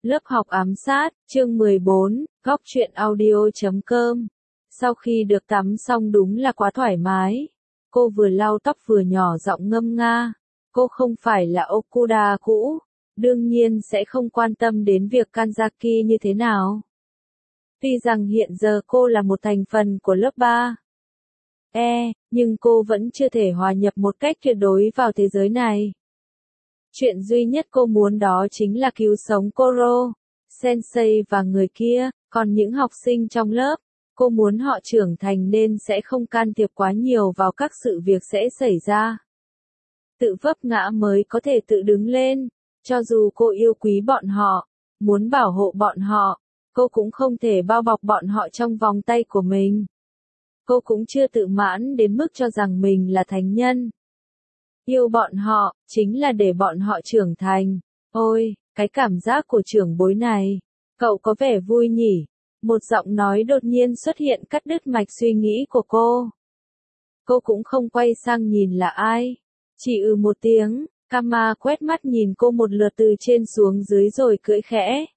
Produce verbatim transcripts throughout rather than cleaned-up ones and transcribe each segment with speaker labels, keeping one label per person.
Speaker 1: Lớp học ám sát, chương mười bốn, góc truyện audio chấm com. Sau khi được tắm xong đúng là quá thoải mái. Cô vừa lau tóc vừa nhỏ giọng ngâm nga. Cô không phải là Okuda cũ, đương nhiên sẽ không quan tâm đến việc Kanzaki như thế nào. Tuy rằng hiện giờ cô là một thành phần của lớp ba E, nhưng cô vẫn chưa thể hòa nhập một cách tuyệt đối vào thế giới này. Chuyện duy nhất cô muốn đó chính là cứu sống Koro, Sensei và người kia, còn những học sinh trong lớp, cô muốn họ trưởng thành nên sẽ không can thiệp quá nhiều vào các sự việc sẽ xảy ra. Tự vấp ngã mới có thể tự đứng lên, cho dù cô yêu quý bọn họ, muốn bảo hộ bọn họ, cô cũng không thể bao bọc bọn họ trong vòng tay của mình. Cô cũng chưa tự mãn đến mức cho rằng mình là thánh nhân. Yêu bọn họ, chính là để bọn họ trưởng thành. Ôi, cái cảm giác của trưởng bối này. Cậu có vẻ vui nhỉ? Một giọng nói đột nhiên xuất hiện cắt đứt mạch suy nghĩ của cô. Cô cũng không quay sang nhìn là ai. Chỉ ừ một tiếng, Kama quét mắt nhìn cô một lượt từ trên xuống dưới rồi cười khẽ.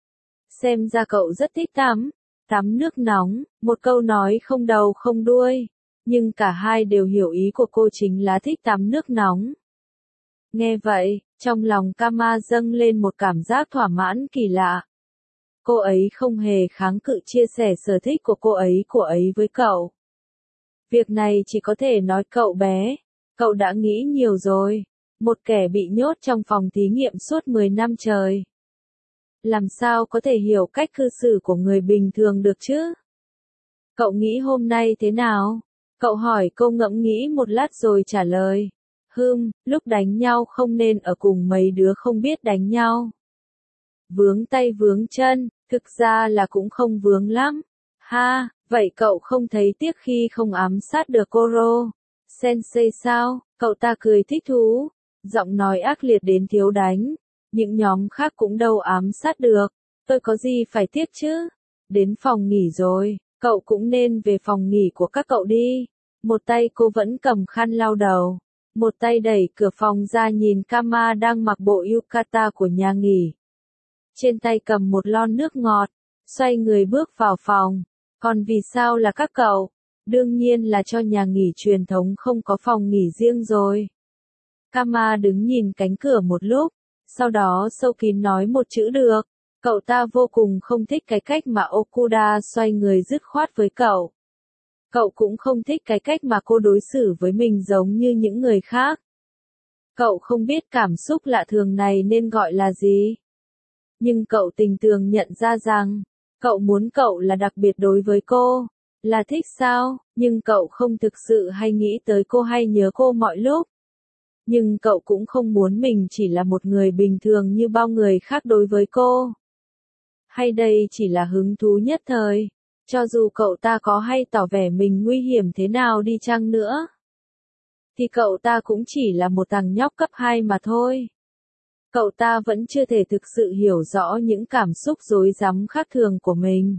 Speaker 1: Xem ra cậu rất thích tắm. Tắm nước nóng, một câu nói không đầu không đuôi. Nhưng cả hai đều hiểu ý của cô chính là thích tắm nước nóng. Nghe vậy, trong lòng Kama dâng lên một cảm giác thỏa mãn kỳ lạ. Cô ấy không hề kháng cự chia sẻ sở thích của cô ấy của ấy với cậu. Việc này chỉ có thể nói cậu bé, cậu đã nghĩ nhiều rồi. Một kẻ bị nhốt trong phòng thí nghiệm suốt mười năm trời. Làm sao có thể hiểu cách cư xử của người bình thường được chứ? Cậu nghĩ hôm nay thế nào? Cậu hỏi cô ngẫm nghĩ một lát rồi trả lời. Hừm, lúc đánh nhau không nên ở cùng mấy đứa không biết đánh nhau. Vướng tay vướng chân, thực ra là cũng không vướng lắm. Ha, vậy cậu không thấy tiếc khi không ám sát được Koro Sensei sao? Cậu ta cười thích thú, giọng nói ác liệt đến thiếu đánh. Những nhóm khác cũng đâu ám sát được, tôi có gì phải tiếc chứ? Đến phòng nghỉ rồi, cậu cũng nên về phòng nghỉ của các cậu đi. Một tay cô vẫn cầm khăn lau đầu, một tay đẩy cửa phòng ra nhìn Kama đang mặc bộ yukata của nhà nghỉ. Trên tay cầm một lon nước ngọt, xoay người bước vào phòng. Còn vì sao là các cậu? Đương nhiên là cho nhà nghỉ truyền thống không có phòng nghỉ riêng rồi. Kama đứng nhìn cánh cửa một lúc, sau đó sâu kín nói một chữ được. Cậu ta vô cùng không thích cái cách mà Okuda xoay người dứt khoát với cậu. Cậu cũng không thích cái cách mà cô đối xử với mình giống như những người khác. Cậu không biết cảm xúc lạ thường này nên gọi là gì. Nhưng cậu tình tường nhận ra rằng, cậu muốn cậu là đặc biệt đối với cô, là thích sao, nhưng cậu không thực sự hay nghĩ tới cô hay nhớ cô mọi lúc. Nhưng cậu cũng không muốn mình chỉ là một người bình thường như bao người khác đối với cô. Hay đây chỉ là hứng thú nhất thời, cho dù cậu ta có hay tỏ vẻ mình nguy hiểm thế nào đi chăng nữa. Thì cậu ta cũng chỉ là một thằng nhóc cấp hai mà thôi. Cậu ta vẫn chưa thể thực sự hiểu rõ những cảm xúc rối rắm khác thường của mình.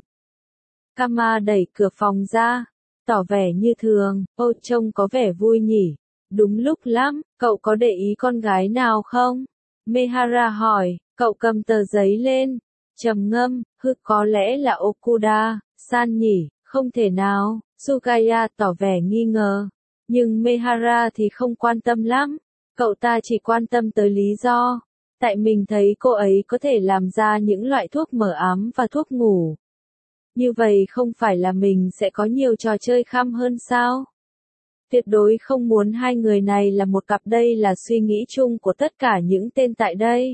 Speaker 1: Kama đẩy cửa phòng ra, tỏ vẻ như thường, ôi trông có vẻ vui nhỉ. Đúng lúc lắm, cậu có để ý con gái nào không? Mehara hỏi, cậu cầm tờ giấy lên, trầm ngâm, hư có lẽ là Okuda, san nhỉ, không thể nào, Sugaya tỏ vẻ nghi ngờ. Nhưng Mehara thì không quan tâm lắm, cậu ta chỉ quan tâm tới lý do. Tại mình thấy cô ấy có thể làm ra những loại thuốc mờ ám và thuốc ngủ. Như vậy không phải là mình sẽ có nhiều trò chơi khăm hơn sao? Tuyệt đối không muốn hai người này là một cặp, đây là suy nghĩ chung của tất cả những tên tại đây.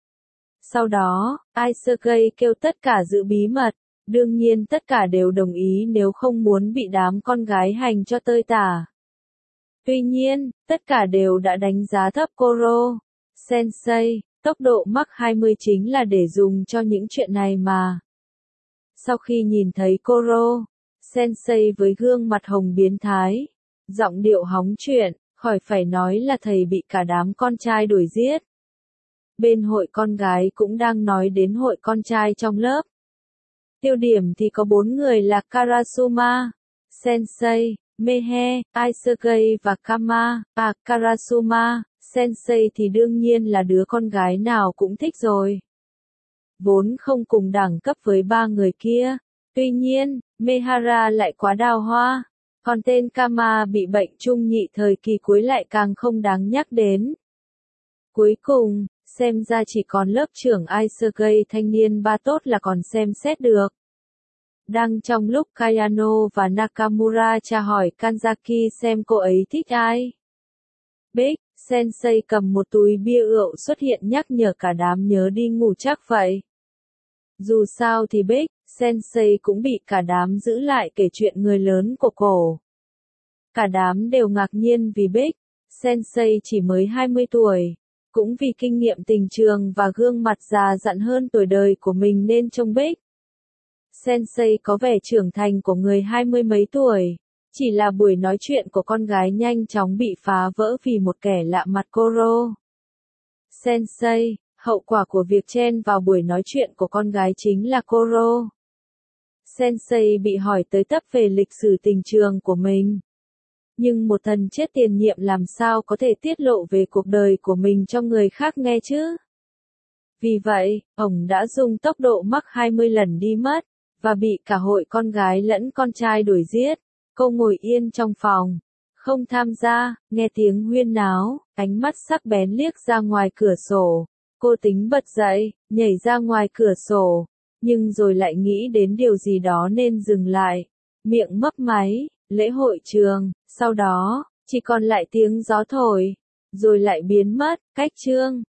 Speaker 1: Sau đó, Aisukei kêu tất cả giữ bí mật, đương nhiên tất cả đều đồng ý nếu không muốn bị đám con gái hành cho tơi tả. Tuy nhiên, tất cả đều đã đánh giá thấp Koro Sensei, tốc độ Mach hai mươi chính là để dùng cho những chuyện này mà. Sau khi nhìn thấy Koro Sensei với gương mặt hồng biến thái, giọng điệu hóng chuyện, khỏi phải nói là thầy bị cả đám con trai đuổi giết. Bên hội con gái cũng đang nói đến hội con trai trong lớp. Tiêu điểm thì có bốn người là Karasuma, Sensei, Mehe, Aisukei và Kama. À, Karasuma, Sensei thì đương nhiên là đứa con gái nào cũng thích rồi. vốn không cùng đẳng cấp với ba người kia. Tuy nhiên, Mehara lại quá đào hoa. Còn tên Kama bị bệnh trung nhị thời kỳ cuối lại càng không đáng nhắc đến. Cuối cùng, xem ra chỉ còn lớp trưởng Aisugay thanh niên ba tốt là còn xem xét được. Đang trong lúc Kayano và Nakamura tra hỏi Kanzaki xem cô ấy thích ai. Big Sensei cầm một túi bia rượu xuất hiện nhắc nhở cả đám nhớ đi ngủ chắc vậy. Dù sao thì Big Sensei cũng bị cả đám giữ lại kể chuyện người lớn của cổ. Cả đám đều ngạc nhiên vì Big Sensei chỉ mới hai mươi tuổi. Cũng vì kinh nghiệm tình trường và gương mặt già dặn hơn tuổi đời của mình nên trông Big Sensei có vẻ trưởng thành của người hai mươi mấy tuổi. Chỉ là buổi nói chuyện của con gái nhanh chóng bị phá vỡ vì một kẻ lạ mặt Koro. Sensei, hậu quả của việc chen vào buổi nói chuyện của con gái chính là Koro. Sensei bị hỏi tới tấp về lịch sử tình trường của mình. Nhưng một thần chết tiền nhiệm làm sao có thể tiết lộ về cuộc đời của mình cho người khác nghe chứ? Vì vậy, ông đã dùng tốc độ mắc hai mươi lần đi mất, và bị cả hội con gái lẫn con trai đuổi giết. Cô ngồi yên trong phòng, không tham gia, nghe tiếng huyên náo, ánh mắt sắc bén liếc ra ngoài cửa sổ. Cô tính bật dậy, nhảy ra ngoài cửa sổ, nhưng rồi lại nghĩ đến điều gì đó nên dừng lại. Miệng mấp máy, lễ hội trường, sau đó, chỉ còn lại tiếng gió thổi, rồi lại biến mất, cách chương.